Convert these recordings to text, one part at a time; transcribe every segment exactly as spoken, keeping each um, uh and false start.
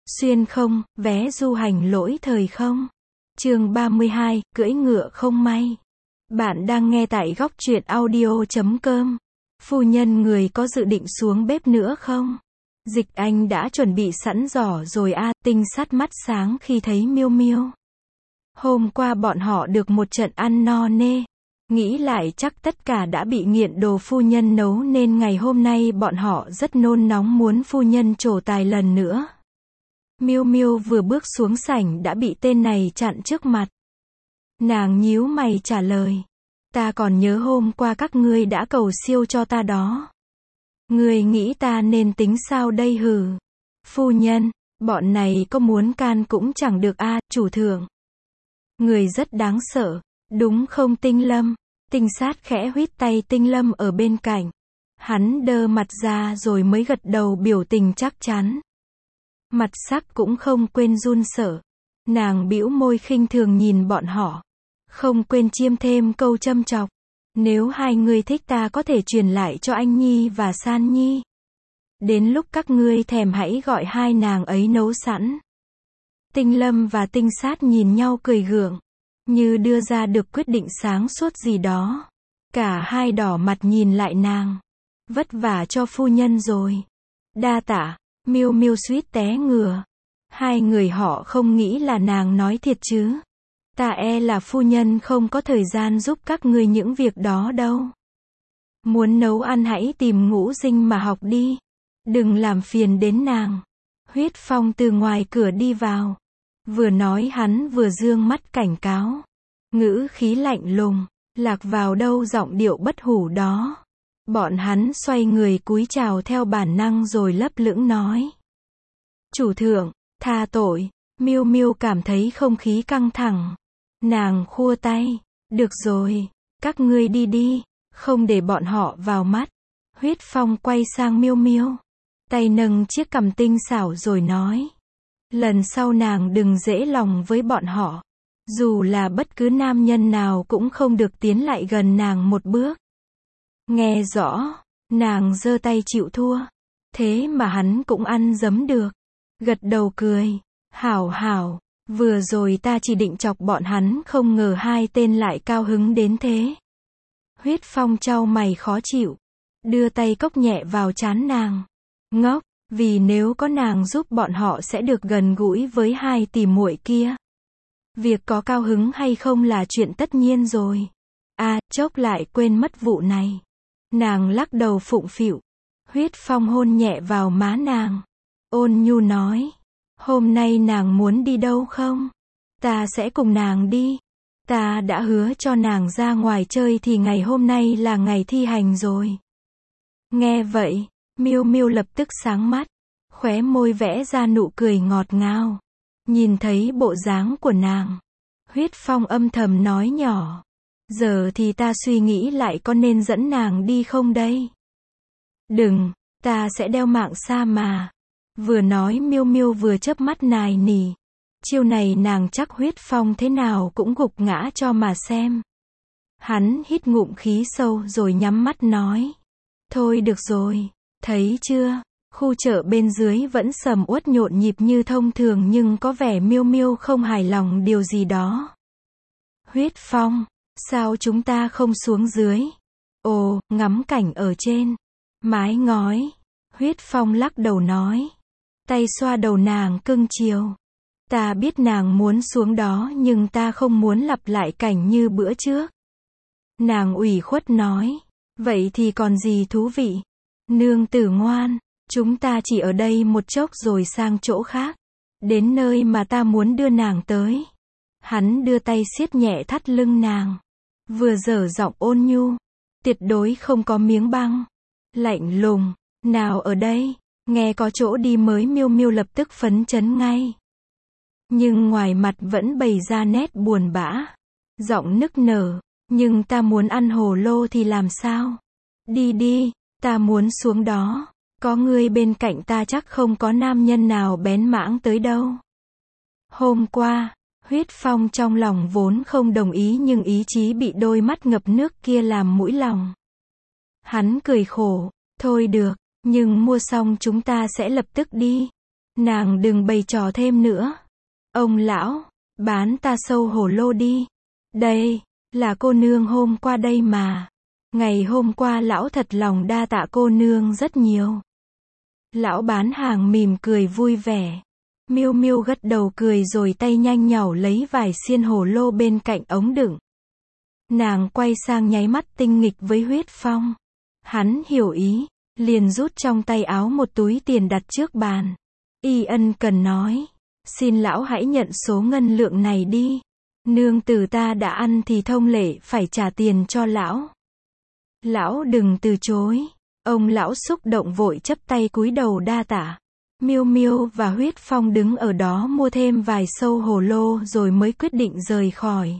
Xuyên không, vé du hành lỗi thời không. Chương ba mươi hai, cưỡi ngựa không may. Bạn đang nghe tại góc truyện audio chấm com. Phu nhân người có dự định xuống bếp nữa không? Dịch Anh đã chuẩn bị sẵn giỏ rồi a, Tinh Sát mắt sáng khi thấy Miêu Miêu. Hôm qua bọn họ được một trận ăn no nê. Nghĩ lại chắc tất cả đã bị nghiện đồ phu nhân nấu nên ngày hôm nay bọn họ rất nôn nóng muốn phu nhân trổ tài lần nữa. Miêu Miêu vừa bước xuống sảnh đã bị tên này chặn trước mặt. Nàng nhíu mày trả lời. Ta còn nhớ hôm qua các ngươi đã cầu siêu cho ta đó. Ngươi nghĩ ta nên tính sao đây hừ? Phu nhân, bọn này có muốn can cũng chẳng được a, chủ thượng. Người rất đáng sợ, đúng không Tinh Lâm? Tinh Sát khẽ huýt tay Tinh Lâm ở bên cạnh. Hắn đơ mặt ra rồi mới gật đầu biểu tình chắc chắn. Mặt sắc cũng không quên run sợ. Nàng bĩu môi khinh thường nhìn bọn họ. Không quên chiêm thêm câu châm chọc. Nếu hai người thích ta có thể truyền lại cho anh Nhi và San Nhi. Đến lúc các ngươi thèm hãy gọi hai nàng ấy nấu sẵn. Tinh Lâm và Tinh Sát nhìn nhau cười gượng. Như đưa ra được quyết định sáng suốt gì đó. Cả hai đỏ mặt nhìn lại nàng. Vất vả cho phu nhân rồi. Đa tạ. Miêu Miêu suýt té ngửa. Hai người họ không nghĩ là nàng nói thiệt chứ. Ta e là phu nhân không có thời gian giúp các ngươi những việc đó đâu. Muốn nấu ăn hãy tìm Ngũ Dinh mà học đi. Đừng làm phiền đến nàng. Huyết Phong từ ngoài cửa đi vào. Vừa nói hắn vừa dương mắt cảnh cáo. Ngữ khí lạnh lùng. Lạc vào đâu giọng điệu bất hủ đó. Bọn hắn xoay người cúi chào theo bản năng rồi lấp lửng nói. Chủ thượng, tha tội. Miêu Miêu cảm thấy không khí căng thẳng. Nàng khua tay. Được rồi, các ngươi đi đi, không để bọn họ vào mắt. Huyết Phong quay sang Miêu Miêu. Tay nâng chiếc cằm tinh xảo rồi nói. Lần sau nàng đừng dễ lòng với bọn họ. Dù là bất cứ nam nhân nào cũng không được tiến lại gần nàng một bước. Nghe rõ, nàng giơ tay chịu thua. Thế mà hắn cũng ăn dấm được. Gật đầu cười. Hảo hảo, vừa rồi ta chỉ định chọc bọn hắn không ngờ hai tên lại cao hứng đến thế. Huyết Phong chau mày khó chịu. Đưa tay cốc nhẹ vào trán nàng. Ngốc, vì nếu có nàng giúp bọn họ sẽ được gần gũi với hai tỷ muội kia. Việc có cao hứng hay không là chuyện tất nhiên rồi. À, chốc lại quên mất vụ này. Nàng lắc đầu phụng phịu. Huyết Phong hôn nhẹ vào má nàng. Ôn nhu nói. Hôm nay nàng muốn đi đâu không? Ta sẽ cùng nàng đi. Ta đã hứa cho nàng ra ngoài chơi thì ngày hôm nay là ngày thi hành rồi. Nghe vậy, Miêu Miêu lập tức sáng mắt. Khóe môi vẽ ra nụ cười ngọt ngào. Nhìn thấy bộ dáng của nàng. Huyết Phong âm thầm nói nhỏ. Giờ thì ta suy nghĩ lại có nên dẫn nàng đi không đây? Đừng, ta sẽ đeo mạng xa mà. Vừa nói Miêu Miêu vừa chớp mắt nài nỉ. Chiêu này nàng chắc Huyết Phong thế nào cũng gục ngã cho mà xem. Hắn hít ngụm khí sâu rồi nhắm mắt nói. Thôi được rồi, thấy chưa? Khu chợ bên dưới vẫn sầm uất nhộn nhịp như thông thường nhưng có vẻ Miêu Miêu không hài lòng điều gì đó. Huyết Phong, sao chúng ta không xuống dưới? Ồ, ngắm cảnh ở trên. Mái ngói. Huyết Phong lắc đầu nói. Tay xoa đầu nàng cưng chiều. Ta biết nàng muốn xuống đó nhưng ta không muốn lặp lại cảnh như bữa trước. Nàng ủy khuất nói. Vậy thì còn gì thú vị? Nương tử ngoan, chúng ta chỉ ở đây một chốc rồi sang chỗ khác. Đến nơi mà ta muốn đưa nàng tới. Hắn đưa tay siết nhẹ thắt lưng nàng. Vừa dở giọng ôn nhu. Tuyệt đối không có miếng băng. Lạnh lùng. Nào ở đây, nghe có chỗ đi mới Miêu Miêu lập tức phấn chấn ngay. Nhưng ngoài mặt vẫn bày ra nét buồn bã. Giọng nức nở. Nhưng ta muốn ăn hồ lô thì làm sao? Đi đi, ta muốn xuống đó. Có ngươi bên cạnh ta chắc không có nam nhân nào bén mãng tới đâu. Hôm qua, Huyết Phong trong lòng vốn không đồng ý nhưng ý chí bị đôi mắt ngập nước kia làm mũi lòng. Hắn cười khổ. Thôi được, nhưng mua xong chúng ta sẽ lập tức đi. Nàng đừng bày trò thêm nữa. Ông lão, bán ta sâu hổ lô đi. Đây, là cô nương hôm qua đây mà. Ngày hôm qua lão thật lòng đa tạ cô nương rất nhiều. Lão bán hàng mỉm cười vui vẻ. Miêu Miêu gật đầu cười rồi tay nhanh nhảu lấy vài xiên hổ lô bên cạnh ống đựng. Nàng quay sang nháy mắt tinh nghịch với Huyết Phong. Hắn hiểu ý, liền rút trong tay áo một túi tiền đặt trước bàn. Y ân cần nói, xin lão hãy nhận số ngân lượng này đi. Nương tử ta đã ăn thì thông lệ phải trả tiền cho lão. Lão đừng từ chối. Ông lão xúc động vội chấp tay cúi đầu đa tạ. Miêu Miêu và Huyết Phong đứng ở đó mua thêm vài sâu hổ lô rồi mới quyết định rời khỏi.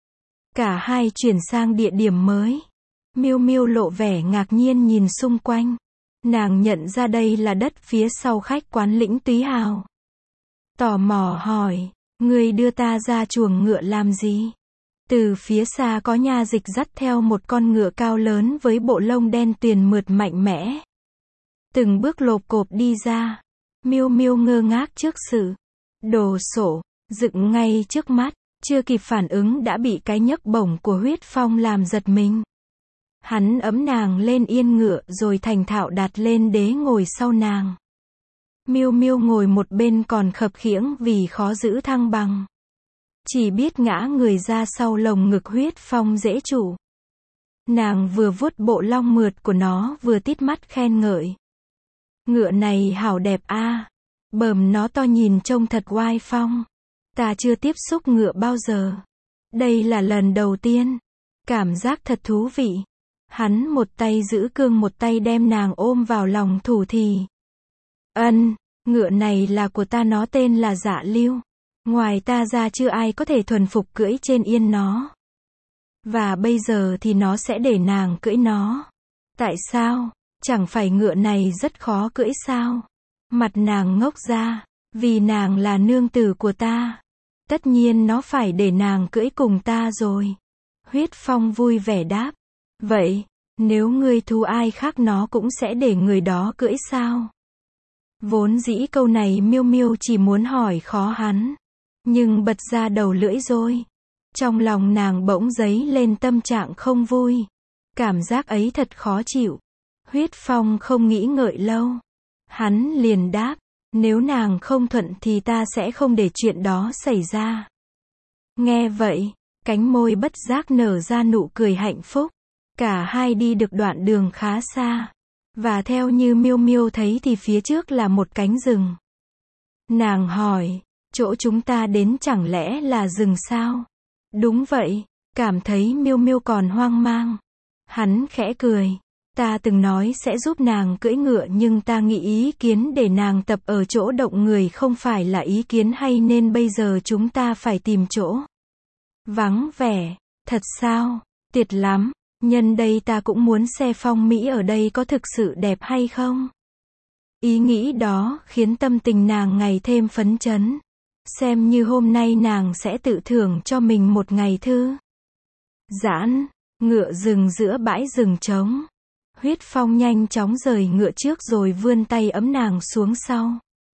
Cả hai chuyển sang địa điểm mới. Miêu Miêu lộ vẻ ngạc nhiên nhìn xung quanh. Nàng nhận ra đây là đất phía sau khách quán Lĩnh Túy Hào. Tò mò hỏi, người đưa ta ra chuồng ngựa làm gì? Từ phía xa có nha dịch dắt theo một con ngựa cao lớn với bộ lông đen tuyền mượt mạnh mẽ. Từng bước lộp cộp đi ra. Miêu Miêu ngơ ngác trước sự đồ sộ dựng ngay trước mắt, chưa kịp phản ứng đã bị cái nhấc bổng của Huyết Phong làm giật mình. Hắn ẫm nàng lên yên ngựa rồi thành thạo đặt lên đế ngồi sau nàng. Miêu Miêu ngồi một bên còn khập khiễng vì khó giữ thăng bằng. Chỉ biết ngã người ra sau lồng ngực Huyết Phong dễ chủ. Nàng vừa vuốt bộ lông mượt của nó vừa tít mắt khen ngợi. Ngựa này hảo đẹp a, bờm nó to nhìn trông thật oai phong. Ta chưa tiếp xúc ngựa bao giờ. Đây là lần đầu tiên. Cảm giác thật thú vị. Hắn một tay giữ cương một tay đem nàng ôm vào lòng thủ thì. Ân, ngựa này là của ta, nó tên là Dạ Lưu. Ngoài ta ra chưa ai có thể thuần phục cưỡi trên yên nó. Và bây giờ thì nó sẽ để nàng cưỡi nó. Tại sao? Chẳng phải ngựa này rất khó cưỡi sao? Mặt nàng ngốc ra. Vì nàng là nương tử của ta. Tất nhiên nó phải để nàng cưỡi cùng ta rồi. Huyết Phong vui vẻ đáp. Vậy, nếu ngươi thú ai khác nó cũng sẽ để người đó cưỡi sao? Vốn dĩ câu này Miêu Miêu chỉ muốn hỏi khó hắn. Nhưng bật ra đầu lưỡi rồi. Trong lòng nàng bỗng dấy lên tâm trạng không vui. Cảm giác ấy thật khó chịu. Huyết Phong không nghĩ ngợi lâu. Hắn liền đáp, nếu nàng không thuận thì ta sẽ không để chuyện đó xảy ra. Nghe vậy, cánh môi bất giác nở ra nụ cười hạnh phúc. Cả hai đi được đoạn đường khá xa. Và theo như Miêu Miêu thấy thì phía trước là một cánh rừng. Nàng hỏi, chỗ chúng ta đến chẳng lẽ là rừng sao? Đúng vậy, cảm thấy Miêu Miêu còn hoang mang. Hắn khẽ cười. Ta từng nói sẽ giúp nàng cưỡi ngựa nhưng ta nghĩ ý kiến để nàng tập ở chỗ động người không phải là ý kiến hay nên bây giờ chúng ta phải tìm chỗ vắng vẻ. Thật sao? Tuyệt lắm. Nhân đây ta cũng muốn xe phong mỹ ở đây có thực sự đẹp hay không? Ý nghĩ đó khiến tâm tình nàng ngày thêm phấn chấn. Xem như hôm nay nàng sẽ tự thưởng cho mình một ngày thư giãn. Ngựa dừng giữa bãi rừng trống. Huyết Phong nhanh chóng rời ngựa trước rồi vươn tay ấm nàng xuống sau.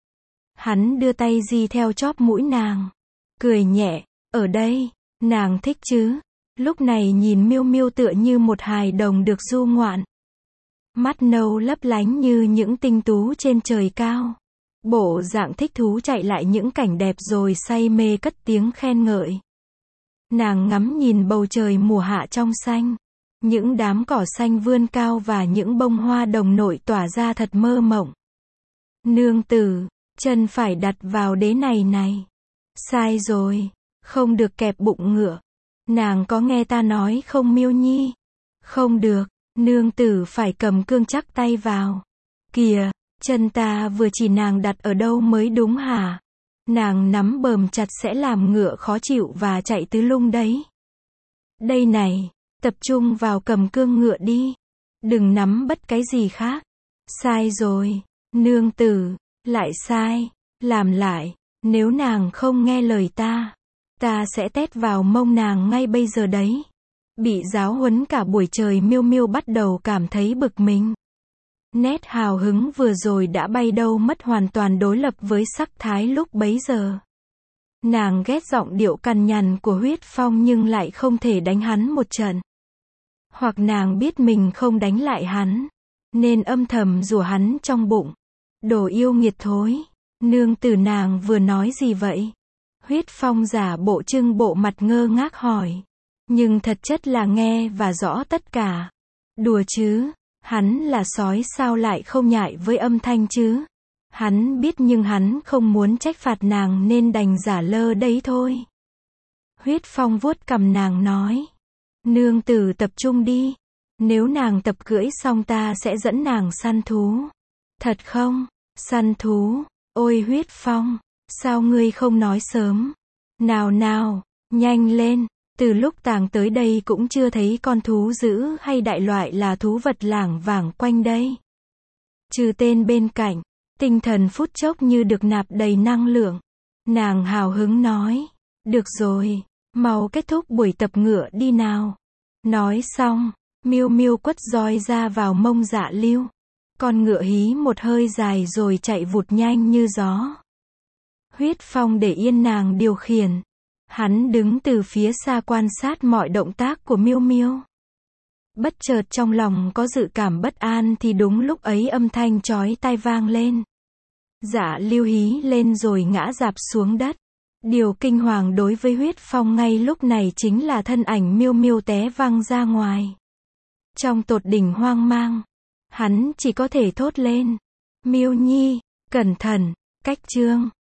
Hắn đưa tay di theo chóp mũi nàng. Cười nhẹ, ở đây, nàng thích chứ? Lúc này nhìn Miêu Miêu tựa như một hài đồng được du ngoạn. Mắt nâu lấp lánh như những tinh tú trên trời cao. Bộ dạng thích thú chạy lại những cảnh đẹp rồi say mê cất tiếng khen ngợi. Nàng ngắm nhìn bầu trời mùa hạ trong xanh. Những đám cỏ xanh vươn cao và những bông hoa đồng nội tỏa ra thật mơ mộng. Nương tử, chân phải đặt vào đế này này. Sai rồi, không được kẹp bụng ngựa. Nàng có nghe ta nói không Miêu Nhi? Không được, nương tử phải cầm cương chắc tay vào. Kìa, chân ta vừa chỉ nàng đặt ở đâu mới đúng hả? Nàng nắm bờm chặt sẽ làm ngựa khó chịu và chạy tứ lung đấy. Đây này, tập trung vào cầm cương ngựa đi. Đừng nắm bất cái gì khác. Sai rồi, nương tử, lại sai, làm lại, nếu nàng không nghe lời ta, ta sẽ tét vào mông nàng ngay bây giờ đấy. Bị giáo huấn cả buổi trời Miêu Miêu bắt đầu cảm thấy bực mình. Nét hào hứng vừa rồi đã bay đâu mất, hoàn toàn đối lập với sắc thái lúc bấy giờ. Nàng ghét giọng điệu cằn nhằn của Huyết Phong nhưng lại không thể đánh hắn một trận. Hoặc nàng biết mình không đánh lại hắn, nên âm thầm rủa hắn trong bụng. Đồ yêu nghiệt thối, nương tử nàng vừa nói gì vậy? Huyết Phong giả bộ trưng bộ mặt ngơ ngác hỏi. Nhưng thật chất là nghe và rõ tất cả. Đùa chứ, hắn là sói sao lại không nhại với âm thanh chứ? Hắn biết nhưng hắn không muốn trách phạt nàng nên đành giả lơ đấy thôi. Huyết Phong vuốt cằm nàng nói. Nương tử tập trung đi. Nếu nàng tập cưỡi xong ta sẽ dẫn nàng săn thú. Thật không? Săn thú? Ôi Huyết Phong, sao ngươi không nói sớm? Nào nào, nhanh lên. Từ lúc tàng tới đây cũng chưa thấy con thú dữ hay đại loại là thú vật lảng vảng quanh đây. Trừ tên bên cạnh, tinh thần phút chốc như được nạp đầy năng lượng. Nàng hào hứng nói. Được rồi, mau kết thúc buổi tập ngựa đi nào. Nói xong, Miêu Miêu quất roi ra vào mông Dạ Lưu. Con ngựa hí một hơi dài rồi chạy vụt nhanh như gió. Huyết Phong để yên nàng điều khiển. Hắn đứng từ phía xa quan sát mọi động tác của Miêu Miêu. Bất chợt trong lòng có dự cảm bất an thì đúng lúc ấy âm thanh chói tai vang lên. Dạ Lưu hí lên rồi ngã rạp xuống đất. Điều kinh hoàng đối với Huyết Phong ngay lúc này chính là thân ảnh Miêu Miêu té văng ra ngoài. Trong tột đỉnh hoang mang, hắn chỉ có thể thốt lên. Miêu Nhi, cẩn thận, cách chương.